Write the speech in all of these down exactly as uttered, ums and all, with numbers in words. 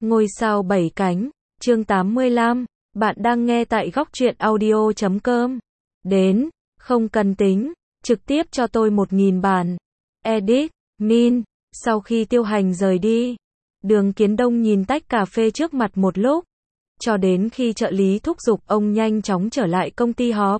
Ngôi sao bảy cánh, chương tám mươi lăm, bạn đang nghe tại góc truyện audio chấm com. Đến, không cần tính, trực tiếp cho tôi một nghìn bản. Edit, Min, sau khi Tiêu Hành rời đi, Đường Kiến Đông nhìn tách cà phê trước mặt một lúc, cho đến khi trợ lý thúc giục ông nhanh chóng trở lại công ty họp.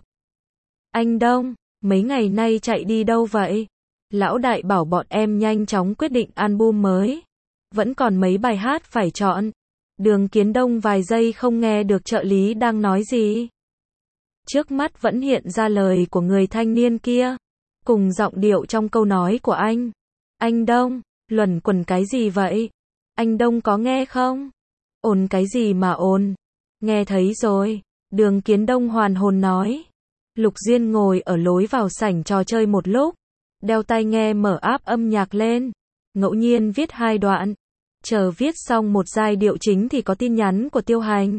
Anh Đông, mấy ngày nay chạy đi đâu vậy? Lão đại bảo bọn em nhanh chóng quyết định album mới. Vẫn còn mấy bài hát phải chọn. Đường Kiến Đông vài giây không nghe được trợ lý đang nói gì. Trước mắt vẫn hiện ra lời của người thanh niên kia, cùng giọng điệu trong câu nói của anh. Anh Đông, luẩn quẩn cái gì vậy? Anh Đông có nghe không? Ồn cái gì mà ồn? Nghe thấy rồi. Đường Kiến Đông hoàn hồn nói. Lục Diên ngồi ở lối vào sảnh trò chơi một lúc, đeo tai nghe mở app âm nhạc lên, ngẫu nhiên viết hai đoạn. Chờ viết xong một giai điệu chính thì có tin nhắn của Tiêu Hành.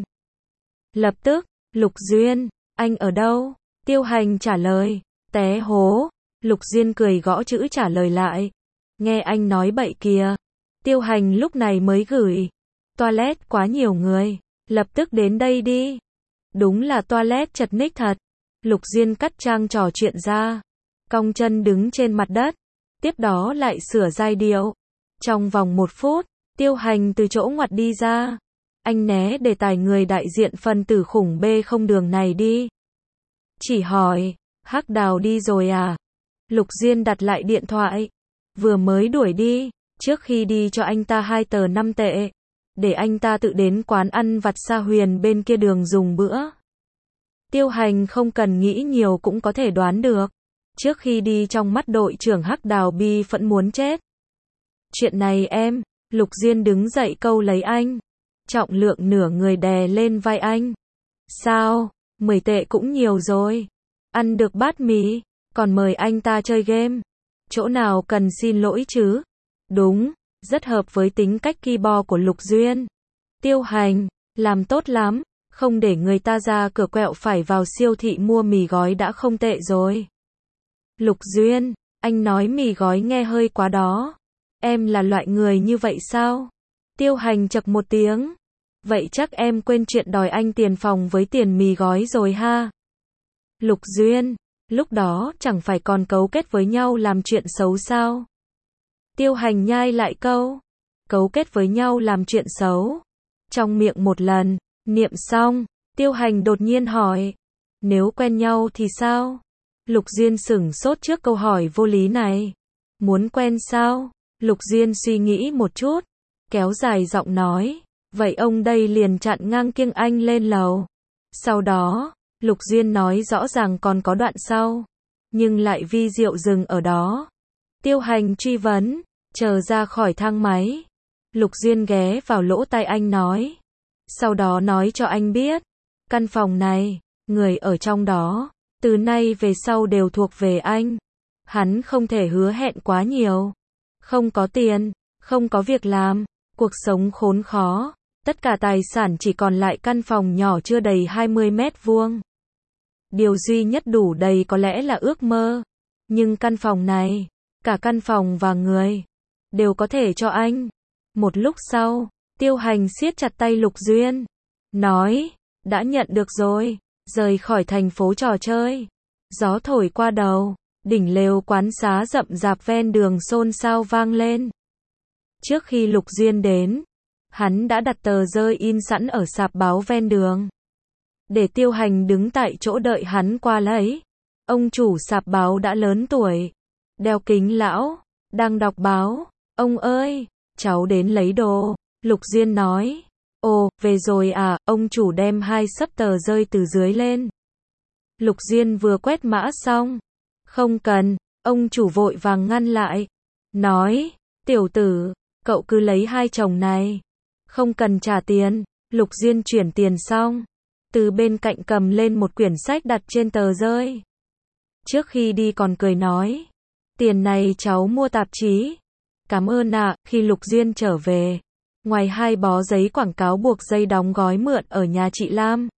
Lập tức, Lục Duyên, anh ở đâu? Tiêu Hành trả lời, té hố. Lục Duyên cười gõ chữ trả lời lại. Nghe anh nói bậy kìa. Tiêu Hành lúc này mới gửi. Toilet quá nhiều người, lập tức đến đây đi. Đúng là toilet chật ních thật. Lục Duyên cắt trang trò chuyện ra, cong chân đứng trên mặt đất, tiếp đó lại sửa giai điệu. Trong vòng một phút, Tiêu Hành từ chỗ ngoặt đi ra. Anh né đề tài người đại diện phân tử khủng B không đường này đi. Chỉ hỏi, Hắc Đào đi rồi à? Lục Duyên đặt lại điện thoại. Vừa mới đuổi đi, trước khi đi cho anh ta hai tờ năm tệ. Để anh ta tự đến quán ăn vặt Sa Huyền bên kia đường dùng bữa. Tiêu Hành không cần nghĩ nhiều cũng có thể đoán được. Trước khi đi trong mắt đội trưởng Hắc Đào bi phẫn muốn chết. Chuyện này em, Lục Diên đứng dậy câu lấy anh. Trọng lượng nửa người đè lên vai anh. Sao, mười tệ cũng nhiều rồi. Ăn được bát mì, còn mời anh ta chơi game. Chỗ nào cần xin lỗi chứ? Đúng, rất hợp với tính cách ki bo của Lục Duyên. Tiêu Hành, làm tốt lắm. Không để người ta ra cửa quẹo phải vào siêu thị mua mì gói đã không tệ rồi. Lục Duyên, anh nói mì gói nghe hơi quá đó. Em là loại người như vậy sao? Tiêu Hành chậc một tiếng. Vậy chắc em quên chuyện đòi anh tiền phòng với tiền mì gói rồi ha? Lục Duyên, lúc đó chẳng phải còn cấu kết với nhau làm chuyện xấu sao? Tiêu Hành nhai lại câu. Cấu kết với nhau làm chuyện xấu. Trong miệng một lần. Niệm xong, Tiêu Hành đột nhiên hỏi. Nếu quen nhau thì sao? Lục Duyên sửng sốt trước câu hỏi vô lý này. Muốn quen sao? Lục Duyên suy nghĩ một chút, kéo dài giọng nói. Vậy ông đây liền chặn ngang kiêng anh lên lầu. Sau đó, Lục Duyên nói rõ ràng còn có đoạn sau. Nhưng lại vi diệu dừng ở đó. Tiêu Hành truy vấn, chờ ra khỏi thang máy. Lục Duyên ghé vào lỗ tai anh nói. Sau đó nói cho anh biết, căn phòng này, người ở trong đó, từ nay về sau đều thuộc về anh. Hắn không thể hứa hẹn quá nhiều. Không có tiền, không có việc làm, cuộc sống khốn khó, tất cả tài sản chỉ còn lại căn phòng nhỏ chưa đầy hai mươi mét vuông. Điều duy nhất đủ đầy có lẽ là ước mơ. Nhưng căn phòng này, cả căn phòng và người, đều có thể cho anh. Một lúc sau, Tiêu Hành siết chặt tay Lục Duyên. Nói, đã nhận được rồi. Rời khỏi thành phố trò chơi. Gió thổi qua đầu. Đỉnh lều quán xá rậm rạp ven đường xôn xao vang lên. Trước khi Lục Duyên đến, hắn đã đặt tờ rơi in sẵn ở sạp báo ven đường. Để Tiêu Hành đứng tại chỗ đợi hắn qua lấy. Ông chủ sạp báo đã lớn tuổi. Đeo kính lão. Đang đọc báo. Ông ơi, cháu đến lấy đồ. Lục Duyên nói. Ồ, về rồi à, ông chủ đem hai xấp tờ rơi từ dưới lên. Lục Duyên vừa quét mã xong. Không cần, ông chủ vội vàng ngăn lại. Nói, tiểu tử, cậu cứ lấy hai chồng này. Không cần trả tiền. Lục Duyên chuyển tiền xong. Từ bên cạnh cầm lên một quyển sách đặt trên tờ rơi. Trước khi đi còn cười nói. Tiền này cháu mua tạp chí. Cảm ơn ạ. Khi Lục Duyên trở về. Ngoài hai bó giấy quảng cáo buộc dây đóng gói mượn ở nhà chị Lam,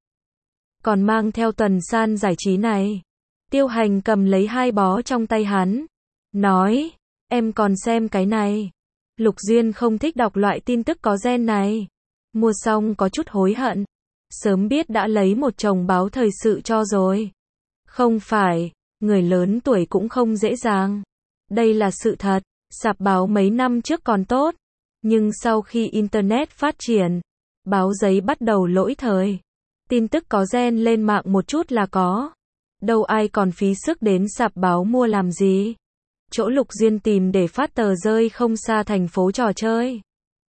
còn mang theo tuần san giải trí này. Tiêu Hành cầm lấy hai bó trong tay hắn. Nói, em còn xem cái này. Lục Duyên không thích đọc loại tin tức có gen này. Mua xong có chút hối hận. Sớm biết đã lấy một chồng báo thời sự cho rồi. Không phải, người lớn tuổi cũng không dễ dàng. Đây là sự thật, sạp báo mấy năm trước còn tốt. Nhưng sau khi Internet phát triển, báo giấy bắt đầu lỗi thời. Tin tức có gen lên mạng một chút là có. Đâu ai còn phí sức đến sạp báo mua làm gì. Chỗ Lục Duyên tìm để phát tờ rơi không xa thành phố trò chơi.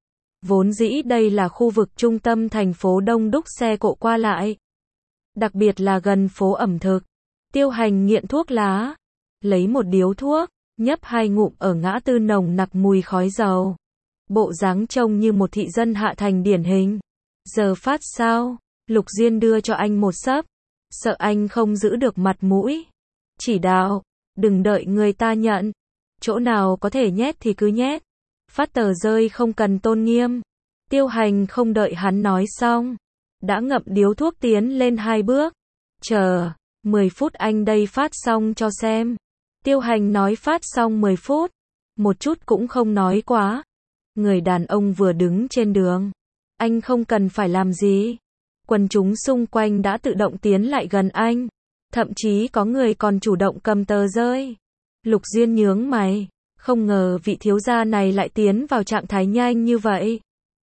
Vốn dĩ đây là khu vực trung tâm thành phố đông đúc xe cộ qua lại. Đặc biệt là gần phố ẩm thực. Tiêu Hành nghiện thuốc lá. Lấy một điếu thuốc, nhấp hai ngụm ở ngã tư nồng nặc mùi khói dầu. Bộ dáng trông như một thị dân hạ thành điển hình. Giờ phát sao? Lục Duyên đưa cho anh một xấp. Sợ anh không giữ được mặt mũi. Chỉ đạo, đừng đợi người ta nhận. Chỗ nào có thể nhét thì cứ nhét. Phát tờ rơi không cần tôn nghiêm. Tiêu Hành không đợi hắn nói xong. Đã ngậm điếu thuốc tiến lên hai bước. Chờ, mười phút anh đây phát xong cho xem. Tiêu Hành nói phát xong mười phút. Một chút cũng không nói quá. Người đàn ông vừa đứng trên đường. Anh không cần phải làm gì. Quần chúng xung quanh đã tự động tiến lại gần anh. Thậm chí có người còn chủ động cầm tờ rơi. Lục Duyên nhướng mày. Không ngờ vị thiếu gia này lại tiến vào trạng thái nhanh như vậy.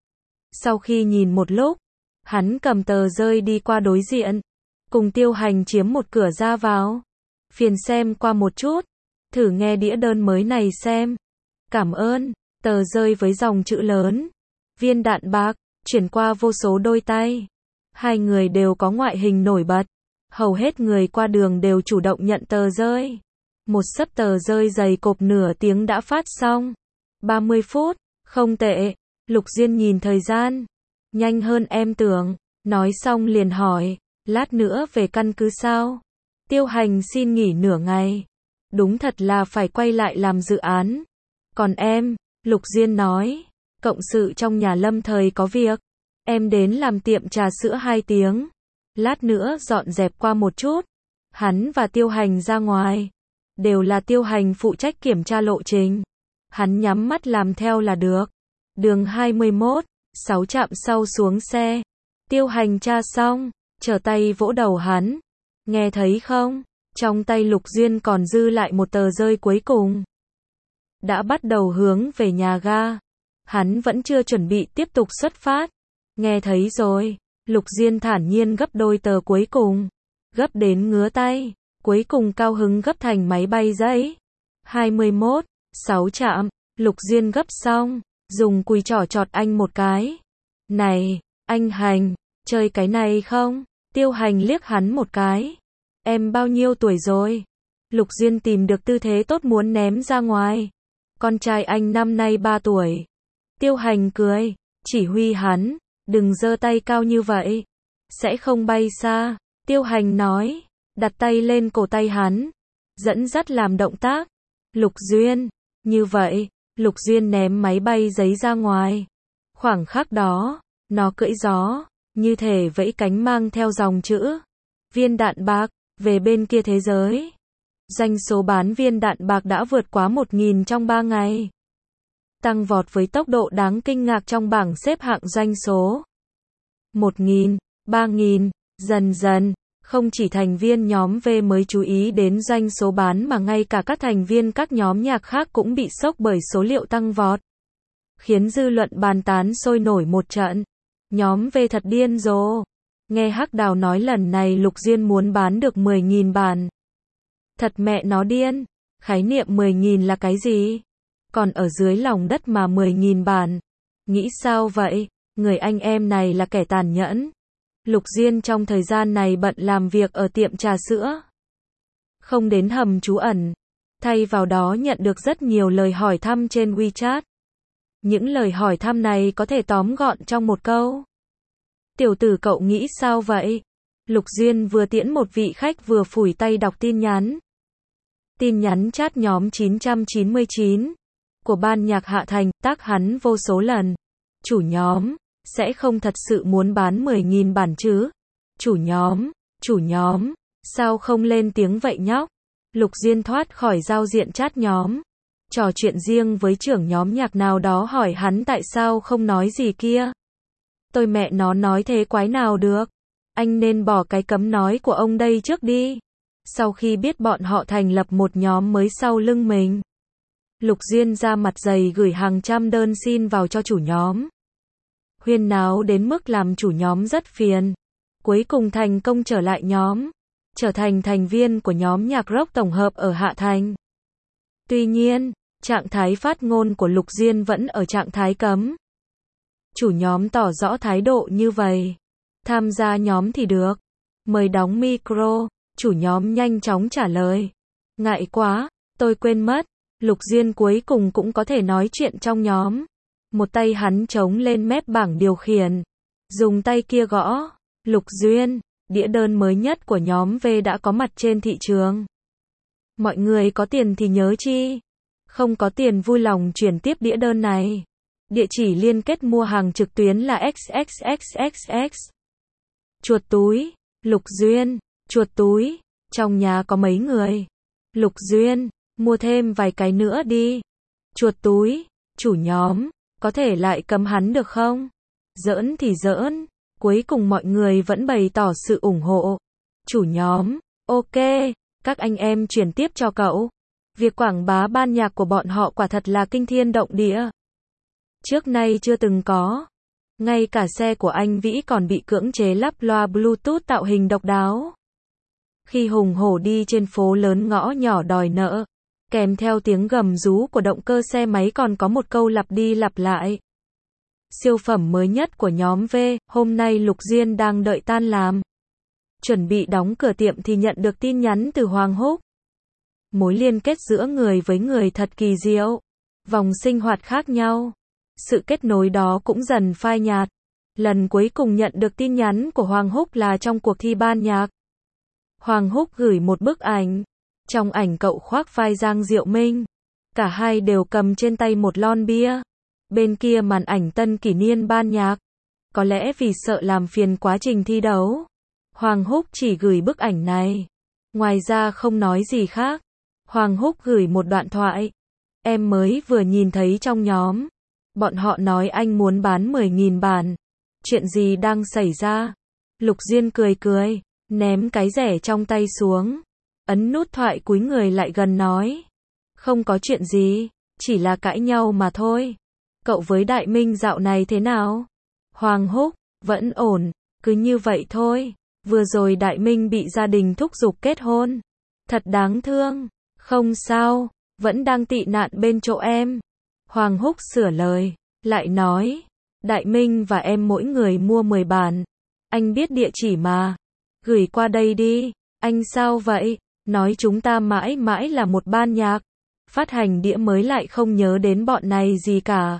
Sau khi nhìn một lúc, hắn cầm tờ rơi đi qua đối diện. Cùng Tiêu Hành chiếm một cửa ra vào. Phiền xem qua một chút. Thử nghe đĩa đơn mới này xem. Cảm ơn. Tờ rơi với dòng chữ lớn. Viên đạn bạc, chuyển qua vô số đôi tay. Hai người đều có ngoại hình nổi bật. Hầu hết người qua đường đều chủ động nhận tờ rơi. Một xấp tờ rơi dày cộp nửa tiếng đã phát xong. ba mươi phút, không tệ. Lục Duyên nhìn thời gian. Nhanh hơn em tưởng. Nói xong liền hỏi, lát nữa về căn cứ sao? Tiêu Hành xin nghỉ nửa ngày. Đúng thật là phải quay lại làm dự án. Còn em, Lục Duyên nói, cộng sự trong nhà lâm thời có việc. Em đến làm tiệm trà sữa hai tiếng. Lát nữa dọn dẹp qua một chút. Hắn và Tiêu Hành ra ngoài. Đều là Tiêu Hành phụ trách kiểm tra lộ trình. Hắn nhắm mắt làm theo là được. Đường hai mươi mốt, sáu trạm sau xuống xe. Tiêu Hành tra xong, trở tay vỗ đầu hắn. Nghe thấy không? Trong tay Lục Duyên còn dư lại một tờ rơi cuối cùng. Đã bắt đầu hướng về nhà ga. Hắn vẫn chưa chuẩn bị tiếp tục xuất phát. Nghe thấy rồi. Lục Duyên thản nhiên gấp đôi tờ cuối cùng. Gấp đến ngứa tay. Cuối cùng cao hứng gấp thành máy bay giấy. hai mươi mốt, sáu trạm. Lục Duyên gấp xong. Dùng cùi trỏ chọt anh một cái. Này, anh Hành, chơi cái này không? Tiêu Hành liếc hắn một cái. Em bao nhiêu tuổi rồi? Lục Duyên tìm được tư thế tốt muốn ném ra ngoài. Con trai anh năm nay ba tuổi. Tiêu Hành cười, chỉ huy hắn, đừng giơ tay cao như vậy. Sẽ không bay xa. Tiêu Hành nói, đặt tay lên cổ tay hắn. Dẫn dắt làm động tác. Lục Duyên, như vậy. Lục Duyên ném máy bay giấy ra ngoài. Khoảng khắc đó, nó cưỡi gió, như thể vẫy cánh mang theo dòng chữ. Viên đạn bạc, về bên kia thế giới. Doanh số bán viên đạn bạc đã vượt quá một nghìn trong ba ngày. Tăng vọt với tốc độ đáng kinh ngạc trong bảng xếp hạng doanh số. một nghìn, ba nghìn, dần dần. Không chỉ thành viên nhóm V mới chú ý đến doanh số bán mà ngay cả các thành viên các nhóm nhạc khác cũng bị sốc bởi số liệu tăng vọt. Khiến dư luận bàn tán sôi nổi một trận. Nhóm V thật điên rồ. Nghe Hắc Đào nói lần này Lục Duyên muốn bán được mười nghìn bản. Thật mẹ nó điên. Khái niệm mười nghìn là cái gì? Còn ở dưới lòng đất mà mười nghìn bản. Nghĩ sao vậy? Người anh em này là kẻ tàn nhẫn. Lục Duyên trong thời gian này bận làm việc ở tiệm trà sữa. Không đến hầm trú ẩn. Thay vào đó nhận được rất nhiều lời hỏi thăm trên WeChat. Những lời hỏi thăm này có thể tóm gọn trong một câu. Tiểu tử cậu nghĩ sao vậy? Lục Duyên vừa tiễn một vị khách vừa phủi tay đọc tin nhắn. Tin nhắn chat nhóm chín trăm chín mươi chín. Của ban nhạc Hạ Thành, tác hắn vô số lần. Chủ nhóm. Sẽ không thật sự muốn bán mười nghìn bản chứ? Chủ nhóm, chủ nhóm, sao không lên tiếng vậy nhóc? Lục Duyên thoát khỏi giao diện chat nhóm. Trò chuyện riêng với trưởng nhóm nhạc nào đó hỏi hắn tại sao không nói gì kia. Tôi mẹ nó nói thế quái nào được. Anh nên bỏ cái cấm nói của ông đây trước đi. Sau khi biết bọn họ thành lập một nhóm mới sau lưng mình, Lục Duyên ra mặt dày gửi hàng trăm đơn xin vào cho chủ nhóm. Huyên náo đến mức làm chủ nhóm rất phiền. Cuối cùng thành công trở lại nhóm, trở thành thành viên của nhóm nhạc rock tổng hợp ở Hạ Thành. Tuy nhiên, trạng thái phát ngôn của Lục Duyên vẫn ở trạng thái cấm. Chủ nhóm tỏ rõ thái độ như vậy. Tham gia nhóm thì được. Mời đóng micro. Chủ nhóm nhanh chóng trả lời. Ngại quá, tôi quên mất. Lục Duyên cuối cùng cũng có thể nói chuyện trong nhóm. Một tay hắn chống lên mép bảng điều khiển. Dùng tay kia gõ. Lục Duyên, đĩa đơn mới nhất của nhóm V đã có mặt trên thị trường. Mọi người có tiền thì nhớ chi. Không có tiền vui lòng chuyển tiếp đĩa đơn này. Địa chỉ liên kết mua hàng trực tuyến là xxxxx. Chuột túi. Lục Duyên, chuột túi. Trong nhà có mấy người? Lục Duyên, mua thêm vài cái nữa đi. Chuột túi. Chủ nhóm, có thể lại cấm hắn được không? Giỡn thì giỡn. Cuối cùng mọi người vẫn bày tỏ sự ủng hộ. Chủ nhóm, ok, các anh em chuyển tiếp cho cậu. Việc quảng bá ban nhạc của bọn họ quả thật là kinh thiên động địa. Trước nay chưa từng có. Ngay cả xe của anh Vĩ còn bị cưỡng chế lắp loa Bluetooth tạo hình độc đáo. Khi hùng hổ đi trên phố lớn ngõ nhỏ đòi nợ, kèm theo tiếng gầm rú của động cơ xe máy còn có một câu lặp đi lặp lại. Siêu phẩm mới nhất của nhóm V, hôm nay Lục Duyên đang đợi tan làm. Chuẩn bị đóng cửa tiệm thì nhận được tin nhắn từ Hoàng Húc. Mối liên kết giữa người với người thật kỳ diệu. Vòng sinh hoạt khác nhau. Sự kết nối đó cũng dần phai nhạt. Lần cuối cùng nhận được tin nhắn của Hoàng Húc là trong cuộc thi ban nhạc. Hoàng Húc gửi một bức ảnh. Trong ảnh cậu khoác vai Giang Diệu Minh. Cả hai đều cầm trên tay một lon bia. Bên kia màn ảnh tân kỷ niên ban nhạc. Có lẽ vì sợ làm phiền quá trình thi đấu, Hoàng Húc chỉ gửi bức ảnh này. Ngoài ra không nói gì khác. Hoàng Húc gửi một đoạn thoại. Em mới vừa nhìn thấy trong nhóm. Bọn họ nói anh muốn bán mười nghìn bản. Chuyện gì đang xảy ra? Lục Duyên cười cười, ném cái rẻ trong tay xuống. Ấn nút thoại cúi người lại gần nói. Không có chuyện gì, chỉ là cãi nhau mà thôi. Cậu với Đại Minh dạo này thế nào? Hoàng Húc, vẫn ổn, cứ như vậy thôi. Vừa rồi Đại Minh bị gia đình thúc giục kết hôn. Thật đáng thương. Không sao, vẫn đang tị nạn bên chỗ em. Hoàng Húc sửa lời, lại nói. Đại Minh và em mỗi người mua mười bản. Anh biết địa chỉ mà. Gửi qua đây đi. Anh sao vậy? Nói chúng ta mãi mãi là một ban nhạc. Phát hành đĩa mới lại không nhớ đến bọn này gì cả.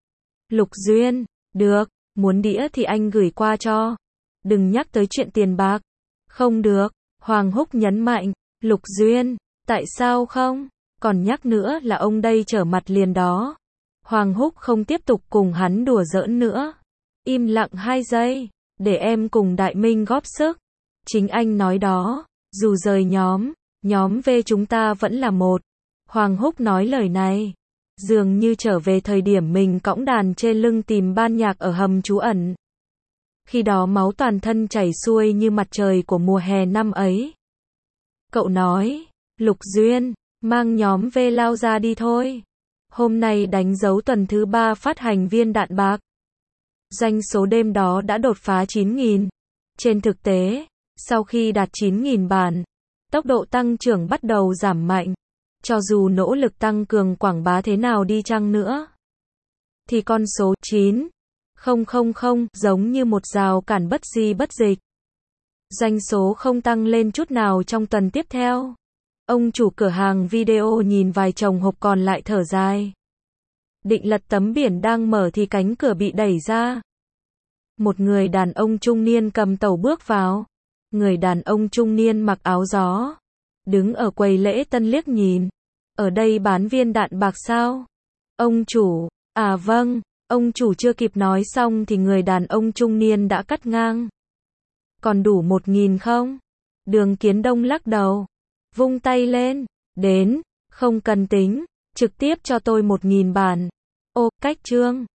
Lục Duyên, được, muốn đĩa thì anh gửi qua cho. Đừng nhắc tới chuyện tiền bạc. Không được, Hoàng Húc nhấn mạnh. Lục Duyên, tại sao không? Còn nhắc nữa là ông đây trở mặt liền đó. Hoàng Húc không tiếp tục cùng hắn đùa giỡn nữa. Im lặng hai giây, để em cùng Đại Minh góp sức. Chính anh nói đó, dù rời nhóm, nhóm V chúng ta vẫn là một. Hoàng Húc nói lời này, dường như trở về thời điểm mình cõng đàn trên lưng tìm ban nhạc ở hầm trú ẩn. Khi đó máu toàn thân chảy xuôi như mặt trời của mùa hè năm ấy. Cậu nói, Lục Duyên, mang nhóm V lao ra đi thôi. Hôm nay đánh dấu tuần thứ ba phát hành viên đạn bạc. Doanh số đêm đó đã đột phá chín nghìn. Trên thực tế, sau khi đạt chín nghìn bản, tốc độ tăng trưởng bắt đầu giảm mạnh. Cho dù nỗ lực tăng cường quảng bá thế nào đi chăng nữa, thì con số chín nghìn giống như một rào cản bất di bất dịch. Doanh số không tăng lên chút nào trong tuần tiếp theo. Ông chủ cửa hàng video nhìn vài chồng hộp còn lại thở dài. Định lật tấm biển đang mở thì cánh cửa bị đẩy ra. Một người đàn ông trung niên cầm tẩu bước vào. Người đàn ông trung niên mặc áo gió, đứng ở quầy lễ tân liếc nhìn. Ở đây bán viên đạn bạc sao? Ông chủ, à vâng. Ông chủ chưa kịp nói xong thì người đàn ông trung niên đã cắt ngang. Còn đủ một nghìn không? Đường Kiến Đông lắc đầu, vung tay lên, đến, không cần tính, trực tiếp cho tôi một nghìn bản. Ô, cách trương.